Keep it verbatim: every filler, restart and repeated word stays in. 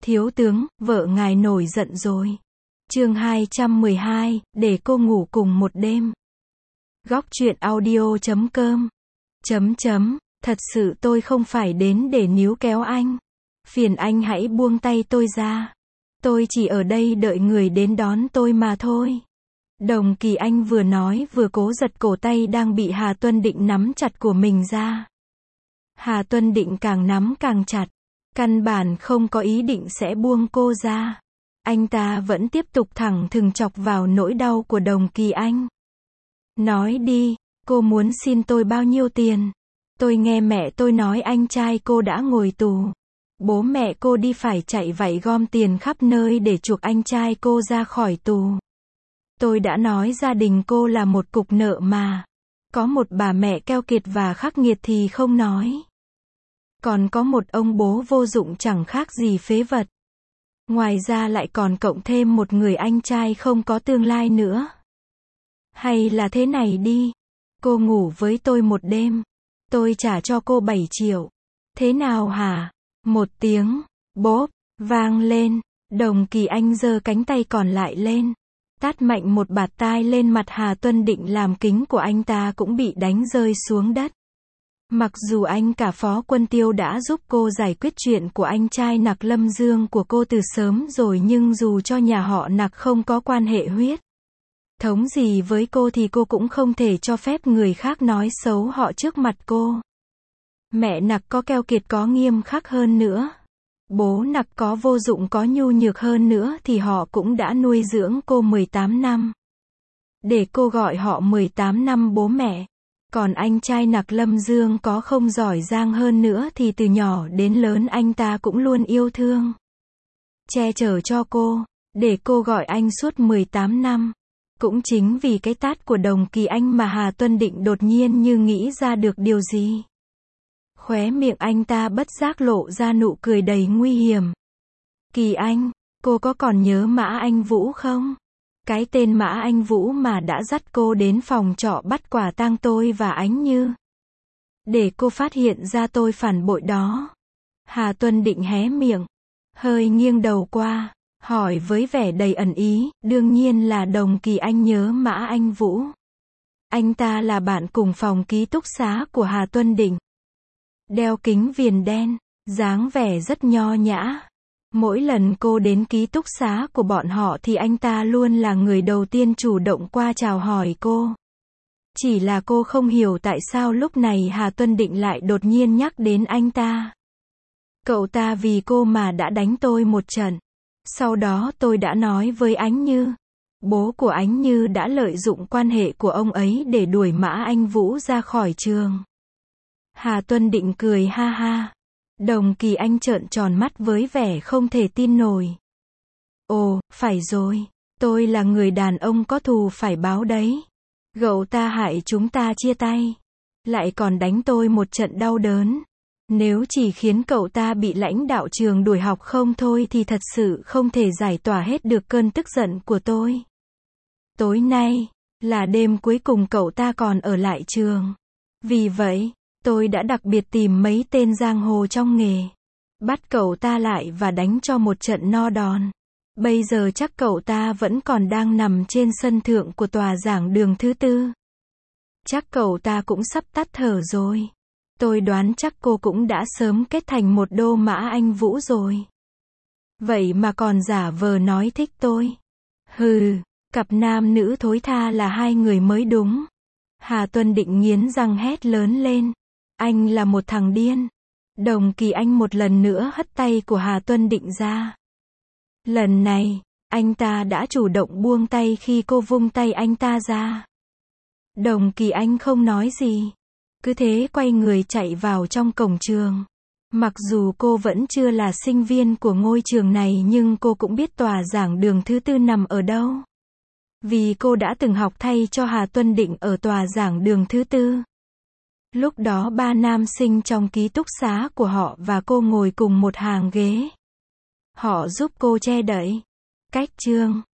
Thiếu tướng, vợ ngài nổi giận rồi. Chương hai trăm mười hai, để cô ngủ cùng một đêm. Góc truyện audio chấm com. Chấm chấm, thật sự tôi không phải đến để níu kéo anh. Phiền anh hãy buông tay tôi ra. Tôi chỉ ở đây đợi người đến đón tôi mà thôi. Đồng Kỳ Anh vừa nói vừa cố giật cổ tay đang bị Hà Tuân Định nắm chặt của mình ra. Hà Tuân Định càng nắm càng chặt. Căn bản không có ý định sẽ buông cô ra. Anh ta vẫn tiếp tục thẳng thừng chọc vào nỗi đau của Đồng Kỳ Anh. Nói đi, cô muốn xin tôi bao nhiêu tiền? Tôi nghe mẹ tôi nói anh trai cô đã ngồi tù. Bố mẹ cô đi phải chạy vạy gom tiền khắp nơi để chuộc anh trai cô ra khỏi tù. Tôi đã nói gia đình cô là một cục nợ mà. Có một bà mẹ keo kiệt và khắc nghiệt thì không nói. Còn có một ông bố vô dụng chẳng khác gì phế vật. Ngoài ra lại còn cộng thêm một người anh trai không có tương lai nữa. Hay là thế này đi. Cô ngủ với tôi một đêm. Tôi trả cho cô bảy triệu. Thế nào hả? Một tiếng, bốp, vang lên. Đồng Kỳ Anh giơ cánh tay còn lại lên. Tát mạnh một bạt tai lên mặt Hà Tuân Định làm kính của anh ta cũng bị đánh rơi xuống đất. Mặc dù anh cả Phó Quân Tiêu đã giúp cô giải quyết chuyện của anh trai Nặc Lâm Dương của cô từ sớm rồi, nhưng dù cho nhà họ Nặc không có quan hệ huyết thống gì với cô thì cô cũng không thể cho phép người khác nói xấu họ trước mặt cô. Mẹ Nặc có keo kiệt có nghiêm khắc hơn nữa, bố Nặc có vô dụng có nhu nhược hơn nữa thì họ cũng đã nuôi dưỡng cô mười tám năm. Để cô gọi họ mười tám năm bố mẹ. Còn anh trai Nặc Lâm Dương có không giỏi giang hơn nữa thì từ nhỏ đến lớn anh ta cũng luôn yêu thương, che chở cho cô, để cô gọi anh suốt mười tám năm. Cũng chính vì cái tát của Đồng Kỳ Anh mà Hà Tuân Định đột nhiên như nghĩ ra được điều gì. Khóe miệng anh ta bất giác lộ ra nụ cười đầy nguy hiểm. Kỳ Anh, cô có còn nhớ Mã Anh Vũ không? Cái tên Mã Anh Vũ mà đã dắt cô đến phòng trọ bắt quả tang tôi và Ánh Như. Để cô phát hiện ra tôi phản bội đó. Hà Tuân Định hé miệng, hơi nghiêng đầu qua, hỏi với vẻ đầy ẩn ý, đương nhiên là Đồng Kỳ Anh nhớ Mã Anh Vũ. Anh ta là bạn cùng phòng ký túc xá của Hà Tuân Định. Đeo kính viền đen, dáng vẻ rất nho nhã. Mỗi lần cô đến ký túc xá của bọn họ thì anh ta luôn là người đầu tiên chủ động qua chào hỏi cô. Chỉ là cô không hiểu tại sao lúc này Hà Tuân Định lại đột nhiên nhắc đến anh ta. Cậu ta vì cô mà đã đánh tôi một trận. Sau đó tôi đã nói với Ánh Như. Bố của Ánh Như đã lợi dụng quan hệ của ông ấy để đuổi Mã Anh Vũ ra khỏi trường. Hà Tuân Định cười ha ha. Đồng Kỳ Anh trợn tròn mắt với vẻ không thể tin nổi. Ồ, phải rồi. Tôi là người đàn ông có thù phải báo đấy. Cậu ta hại chúng ta chia tay. Lại còn đánh tôi một trận đau đớn. Nếu chỉ khiến cậu ta bị lãnh đạo trường đuổi học không thôi thì thật sự không thể giải tỏa hết được cơn tức giận của tôi. Tối nay là đêm cuối cùng cậu ta còn ở lại trường. Vì vậy, tôi đã đặc biệt tìm mấy tên giang hồ trong nghề. Bắt cậu ta lại và đánh cho một trận no đòn. Bây giờ chắc cậu ta vẫn còn đang nằm trên sân thượng của tòa giảng đường thứ tư. Chắc cậu ta cũng sắp tắt thở rồi. Tôi đoán chắc cô cũng đã sớm kết thành một đô Mã Anh Vũ rồi. Vậy mà còn giả vờ nói thích tôi. Hừ, cặp nam nữ thối tha là hai người mới đúng. Hà Tuân Định nghiến răng hét lớn lên. Anh là một thằng điên. Đồng Kỳ Anh một lần nữa hất tay của Hà Tuân Định ra. Lần này, anh ta đã chủ động buông tay khi cô vung tay anh ta ra. Đồng Kỳ Anh không nói gì. Cứ thế quay người chạy vào trong cổng trường. Mặc dù cô vẫn chưa là sinh viên của ngôi trường này nhưng cô cũng biết tòa giảng đường thứ tư nằm ở đâu. Vì cô đã từng học thay cho Hà Tuân Định ở tòa giảng đường thứ tư. Lúc đó ba nam sinh trong ký túc xá của họ và cô ngồi cùng một hàng ghế. Họ giúp cô che đậy cách chương.